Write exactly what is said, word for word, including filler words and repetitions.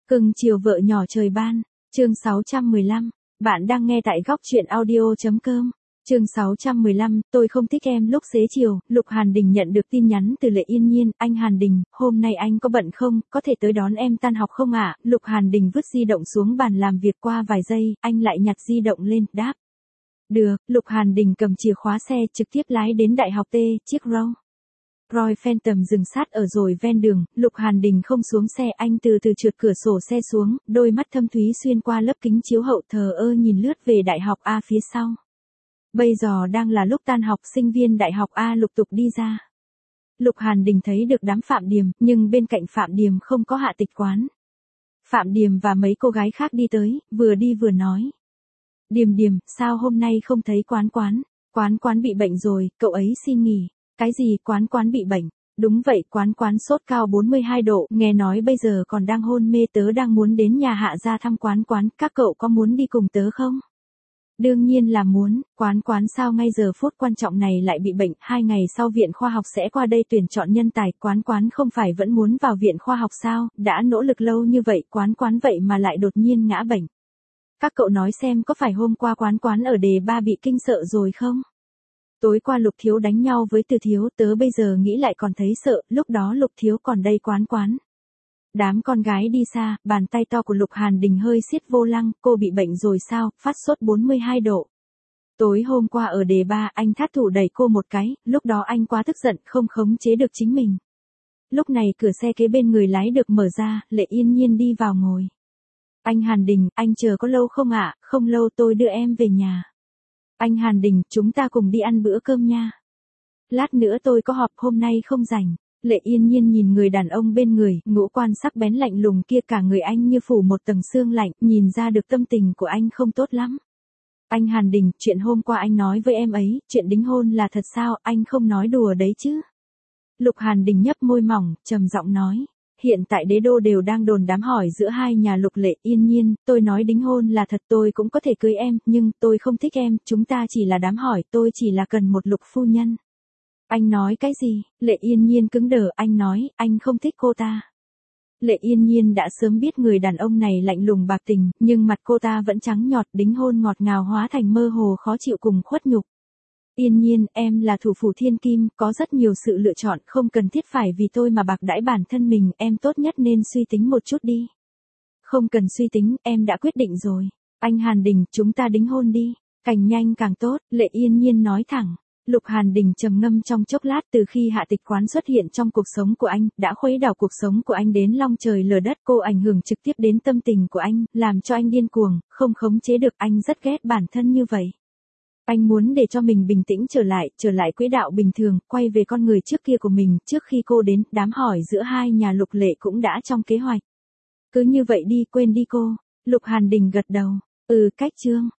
Cưng chiều vợ nhỏ trời ban, chương sáu trăm mười lăm, bạn đang nghe tại góc truyện audio.com. Chương sáu trăm mười lăm, tôi không thích em lúc xế chiều. Lục Hàn Đình nhận được tin nhắn từ Lệ Yên Nhiên, anh Hàn Đình, hôm nay anh có bận không, có thể tới đón em tan học không ạ? Lục Hàn Đình vứt di động xuống bàn làm việc qua vài giây, anh lại nhặt di động lên, đáp. Được, Lục Hàn Đình cầm chìa khóa xe trực tiếp lái đến Đại học T, chiếc Rolls Royce Phantom dừng sát ở rồi ven đường. Lục Hàn Đình không xuống xe, anh từ từ trượt cửa sổ xe xuống, đôi mắt thâm thúy xuyên qua lớp kính chiếu hậu thờ ơ nhìn lướt về Đại học A phía sau. Bây giờ đang là lúc tan học, sinh viên Đại học A lục tục đi ra. Lục Hàn Đình thấy được đám Phạm Điềm, nhưng bên cạnh Phạm Điềm không có Hạ Tịch Quán. Phạm Điềm và mấy cô gái khác đi tới, vừa đi vừa nói. Điềm Điềm, sao hôm nay không thấy Quán Quán? Quán Quán bị bệnh rồi, cậu ấy xin nghỉ. Cái gì Quán Quán bị bệnh? Đúng vậy, Quán Quán sốt cao bốn mươi hai độ, nghe nói bây giờ còn đang hôn mê, tớ đang muốn đến nhà Hạ ra thăm Quán Quán, các cậu có muốn đi cùng tớ không? Đương nhiên là muốn. Quán Quán sao ngay giờ phút quan trọng này lại bị bệnh, hai ngày sau viện khoa học sẽ qua đây tuyển chọn nhân tài, Quán Quán không phải vẫn muốn vào viện khoa học sao, đã nỗ lực lâu như vậy, Quán Quán vậy mà lại đột nhiên ngã bệnh. Các cậu nói xem có phải hôm qua Quán Quán ở đề ba bị kinh sợ rồi không? Tối qua Lục Thiếu đánh nhau với Từ Thiếu, tớ bây giờ nghĩ lại còn thấy sợ, lúc đó Lục Thiếu còn đây Quán Quán. Đám con gái đi xa, bàn tay to của Lục Hàn Đình hơi siết vô lăng, cô bị bệnh rồi sao, phát sốt bốn mươi hai độ. Tối hôm qua ở đề ba, anh thát thủ đẩy cô một cái, lúc đó anh quá tức giận, không khống chế được chính mình. Lúc này cửa xe kế bên người lái được mở ra, Lệ Yên Nhiên đi vào ngồi. Anh Hàn Đình, anh chờ có lâu không ạ? Không lâu, tôi đưa em về nhà. Anh Hàn Đình, chúng ta cùng đi ăn bữa cơm nha. Lát nữa tôi có họp, hôm nay không rảnh. Lệ Yên Nhiên nhìn người đàn ông bên người, ngũ quan sắc bén lạnh lùng kia, cả người anh như phủ một tầng sương lạnh, nhìn ra được tâm tình của anh không tốt lắm. Anh Hàn Đình, chuyện hôm qua anh nói với em ấy, chuyện đính hôn là thật sao, anh không nói đùa đấy chứ? Lục Hàn Đình nhấp môi mỏng, trầm giọng nói. Hiện tại đế đô đều đang đồn đám hỏi giữa hai nhà Lục Lệ Yên Nhiên, tôi nói đính hôn là thật, tôi cũng có thể cưới em, nhưng tôi không thích em, chúng ta chỉ là đám hỏi, tôi chỉ là cần một Lục phu nhân. Anh nói cái gì? Lệ Yên Nhiên cứng đờ, anh nói, anh không thích cô ta. Lệ Yên Nhiên đã sớm biết người đàn ông này lạnh lùng bạc tình, nhưng mặt cô ta vẫn trắng nhọt, đính hôn ngọt ngào hóa thành mơ hồ khó chịu cùng khuất nhục. Yên Nhiên, em là thủ phủ thiên kim, có rất nhiều sự lựa chọn, không cần thiết phải vì tôi mà bạc đãi bản thân mình, em tốt nhất nên suy tính một chút đi. Không cần suy tính, em đã quyết định rồi. Anh Hàn Đình, chúng ta đính hôn đi, càng nhanh càng tốt, Lệ Yên Nhiên nói thẳng. Lục Hàn Đình trầm ngâm trong chốc lát, từ khi Hạ Tịch Quán xuất hiện trong cuộc sống của anh, đã khuấy đảo cuộc sống của anh đến long trời lở đất, cô ảnh hưởng trực tiếp đến tâm tình của anh, làm cho anh điên cuồng, không khống chế được, anh rất ghét bản thân như vậy. Anh muốn để cho mình bình tĩnh trở lại, trở lại quỹ đạo bình thường, quay về con người trước kia của mình, trước khi cô đến, đám hỏi giữa hai nhà Lục Lệ cũng đã trong kế hoạch. Cứ như vậy đi, quên đi cô. Lục Hàn Đình gật đầu. Ừ, cách chương.